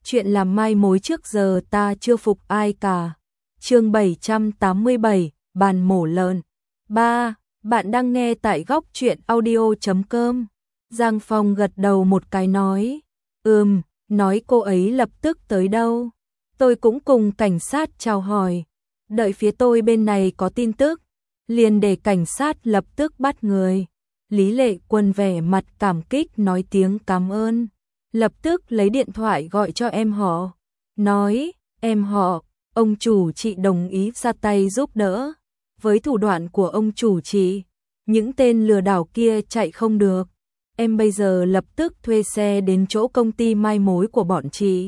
chuyện làm mai mối trước giờ ta chưa phục ai cả. Chương 787, bàn mổ lợn. 3. Bạn đang nghe tại góc truyện audio.com. Giang Phong gật đầu một cái nói. Nói cô ấy lập tức tới đâu. Tôi cũng cùng cảnh sát chào hỏi. Đợi phía tôi bên này có tin tức, liền để cảnh sát lập tức bắt người. Lý Lệ Quân vẻ mặt cảm kích nói tiếng cảm ơn. Lập tức lấy điện thoại gọi cho em họ. Nói, em họ, ông chủ chị đồng ý ra tay giúp đỡ. Với thủ đoạn của ông chủ chị, những tên lừa đảo kia chạy không được. Em bây giờ lập tức thuê xe đến chỗ công ty mai mối của bọn chị.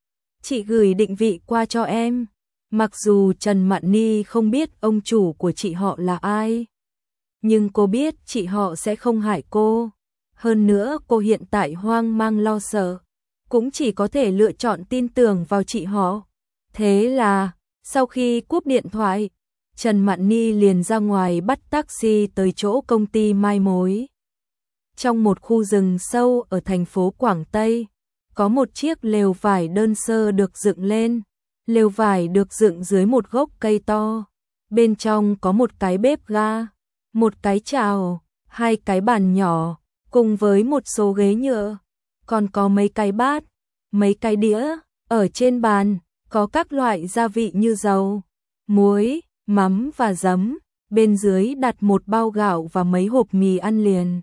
Chị gửi định vị qua cho em. Mặc dù Trần Mạn Ni không biết ông chủ của chị họ là ai, nhưng cô biết chị họ sẽ không hại cô. Hơn nữa cô hiện tại hoang mang lo sợ, cũng chỉ có thể lựa chọn tin tưởng vào chị họ. Thế là, sau khi cúp điện thoại, Trần Mạn Ni liền ra ngoài bắt taxi tới chỗ công ty mai mối. Trong một khu rừng sâu ở thành phố Quảng Tây, có một chiếc lều vải đơn sơ được dựng lên. Lều vải được dựng dưới một gốc cây to. Bên trong có một cái bếp ga, một cái chảo, hai cái bàn nhỏ, cùng với một số ghế nhựa. Còn có mấy cái bát, mấy cái đĩa. Ở trên bàn, có các loại gia vị như dầu, muối, mắm và giấm. Bên dưới đặt một bao gạo và mấy hộp mì ăn liền.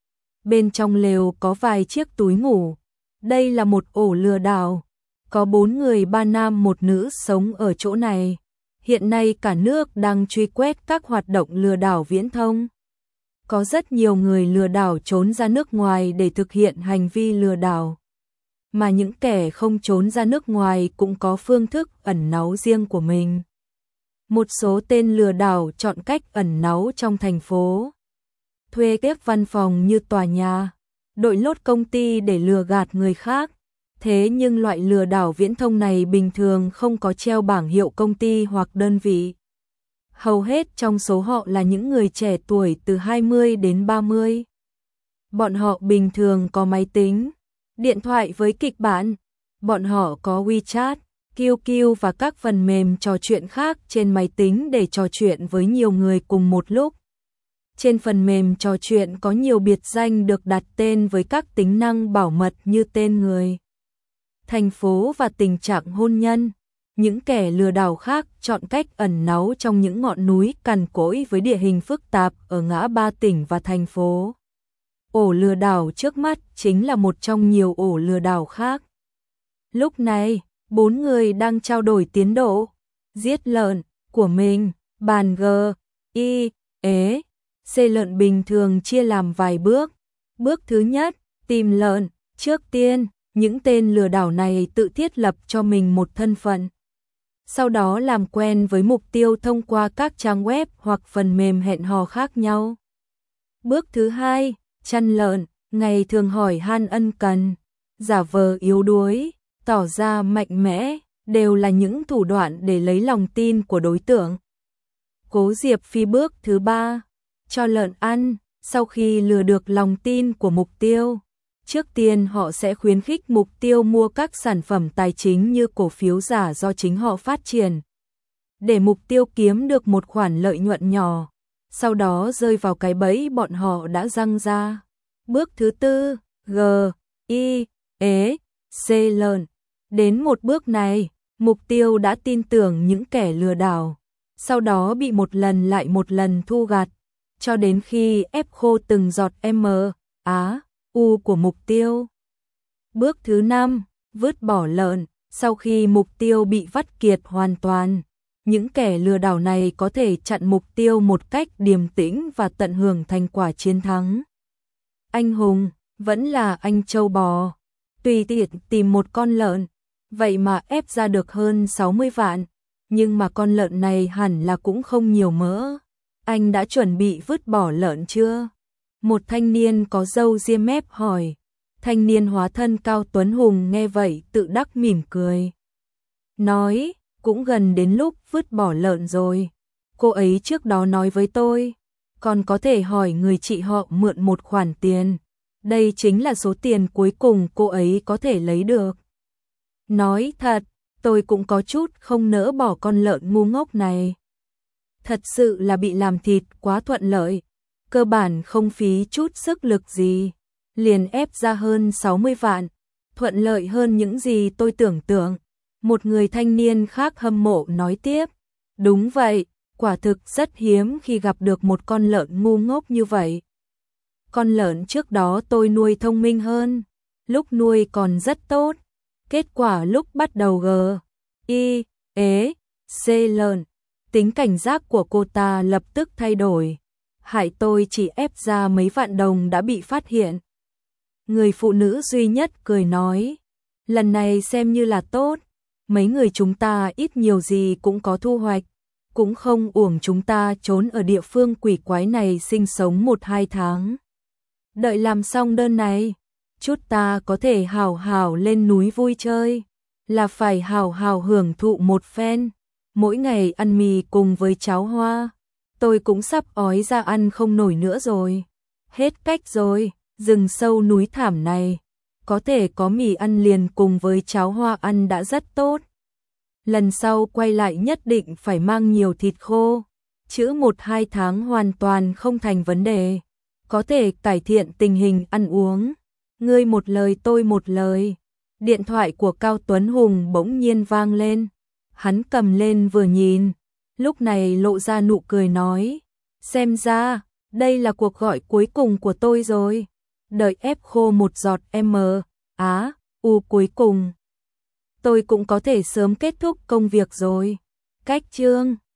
Bên trong lều có vài chiếc túi ngủ. Đây là một ổ lừa đảo. Có 4 người 3 nam 1 nữ sống ở chỗ này. Hiện nay cả nước đang truy quét các hoạt động lừa đảo viễn thông. Có rất nhiều người lừa đảo trốn ra nước ngoài để thực hiện hành vi lừa đảo. Mà những kẻ không trốn ra nước ngoài cũng có phương thức ẩn náu riêng của mình. Một số tên lừa đảo chọn cách ẩn náu trong thành phố. Thuê các văn phòng như tòa nhà, đội lốt công ty để lừa gạt người khác. Thế nhưng loại lừa đảo viễn thông này bình thường không có treo bảng hiệu công ty hoặc đơn vị. Hầu hết trong số họ là những người trẻ tuổi từ 20 đến 30. Bọn họ bình thường có máy tính, điện thoại với kịch bản. Bọn họ có WeChat, QQ và các phần mềm trò chuyện khác trên máy tính để trò chuyện với nhiều người cùng một lúc. Trên phần mềm trò chuyện có nhiều biệt danh được đặt tên với các tính năng bảo mật như tên người, thành phố và tình trạng hôn nhân. Những kẻ lừa đảo khác chọn cách ẩn náu trong những ngọn núi cằn cỗi với địa hình phức tạp ở ngã ba tỉnh và thành phố. Ổ lừa đảo trước mắt chính là một trong nhiều ổ lừa đảo khác. Lúc này, 4 người đang trao đổi tiến độ giết lợn của mình. Bàn G, I, E, C lợn bình thường chia làm vài bước. Bước thứ nhất, tìm lợn. Trước tiên, những tên lừa đảo này tự thiết lập cho mình một thân phận. Sau đó làm quen với mục tiêu thông qua các trang web hoặc phần mềm hẹn hò khác nhau. Bước thứ hai, chăn lợn, ngày thường hỏi han ân cần, giả vờ yếu đuối, tỏ ra mạnh mẽ, đều là những thủ đoạn để lấy lòng tin của đối tượng. Cố Diệp Phi bước thứ ba, cho lợn ăn, sau khi lừa được lòng tin của mục tiêu. Trước tiên họ sẽ khuyến khích mục tiêu mua các sản phẩm tài chính như cổ phiếu giả do chính họ phát triển, để mục tiêu kiếm được một khoản lợi nhuận nhỏ, sau đó rơi vào cái bẫy bọn họ đã giăng ra. Bước thứ tư, G, I, E, C lợn. Đến một bước này, mục tiêu đã tin tưởng những kẻ lừa đảo, sau đó bị một lần lại một lần thu gặt, cho đến khi ép khô từng giọt M, Á, U của mục tiêu. Bước thứ 5, vứt bỏ lợn. Sau khi mục tiêu bị vắt kiệt hoàn toàn, những kẻ lừa đảo này có thể chặn mục tiêu một cách điềm tĩnh và tận hưởng thành quả chiến thắng. Anh hùng vẫn là anh trâu bò, tùy tiện tìm một con lợn, vậy mà ép ra được hơn 60 vạn, nhưng mà con lợn này hẳn là cũng không nhiều mỡ. Anh đã chuẩn bị vứt bỏ lợn chưa? Một thanh niên có râu ria mép hỏi. Thanh niên hóa thân Cao Tuấn Hùng nghe vậy tự đắc mỉm cười. Nói, cũng gần đến lúc vứt bỏ lợn rồi. Cô ấy trước đó nói với tôi, còn có thể hỏi người chị họ mượn một khoản tiền. Đây chính là số tiền cuối cùng cô ấy có thể lấy được. Nói thật, tôi cũng có chút không nỡ bỏ con lợn ngu ngốc này. Thật sự là bị làm thịt quá thuận lợi, cơ bản không phí chút sức lực gì, liền ép ra hơn 60 vạn, thuận lợi hơn những gì tôi tưởng tượng. Một người thanh niên khác hâm mộ nói tiếp, đúng vậy, quả thực rất hiếm khi gặp được một con lợn ngu ngốc như vậy. Con lợn trước đó tôi nuôi thông minh hơn, lúc nuôi còn rất tốt, kết quả lúc bắt đầu C lợn, tính cảnh giác của cô ta lập tức thay đổi, hại tôi chỉ ép ra mấy vạn đồng đã bị phát hiện. Người phụ nữ duy nhất cười nói, lần này xem như là tốt, mấy người chúng ta ít nhiều gì cũng có thu hoạch, cũng không uổng chúng ta trốn ở địa phương quỷ quái này sinh sống 1-2 tháng. Đợi làm xong đơn này, chút ta có thể hào hào lên núi vui chơi, là phải hào hào hưởng thụ một phen, mỗi ngày ăn mì cùng với cháo hoa, tôi cũng sắp ói ra ăn không nổi nữa rồi. Hết cách rồi, rừng sâu núi thảm này, có thể có mì ăn liền cùng với cháo hoa ăn đã rất tốt. Lần sau quay lại nhất định phải mang nhiều thịt khô, chữ 1-2 tháng hoàn toàn không thành vấn đề, có thể cải thiện tình hình ăn uống. Ngươi một lời tôi một lời. Điện thoại của Cao Tuấn Hùng bỗng nhiên vang lên, hắn cầm lên vừa nhìn, lúc này lộ ra nụ cười nói, xem ra, đây là cuộc gọi cuối cùng của tôi rồi, đợi ép khô một giọt cuối cùng. Tôi cũng có thể sớm kết thúc công việc rồi. Cách chương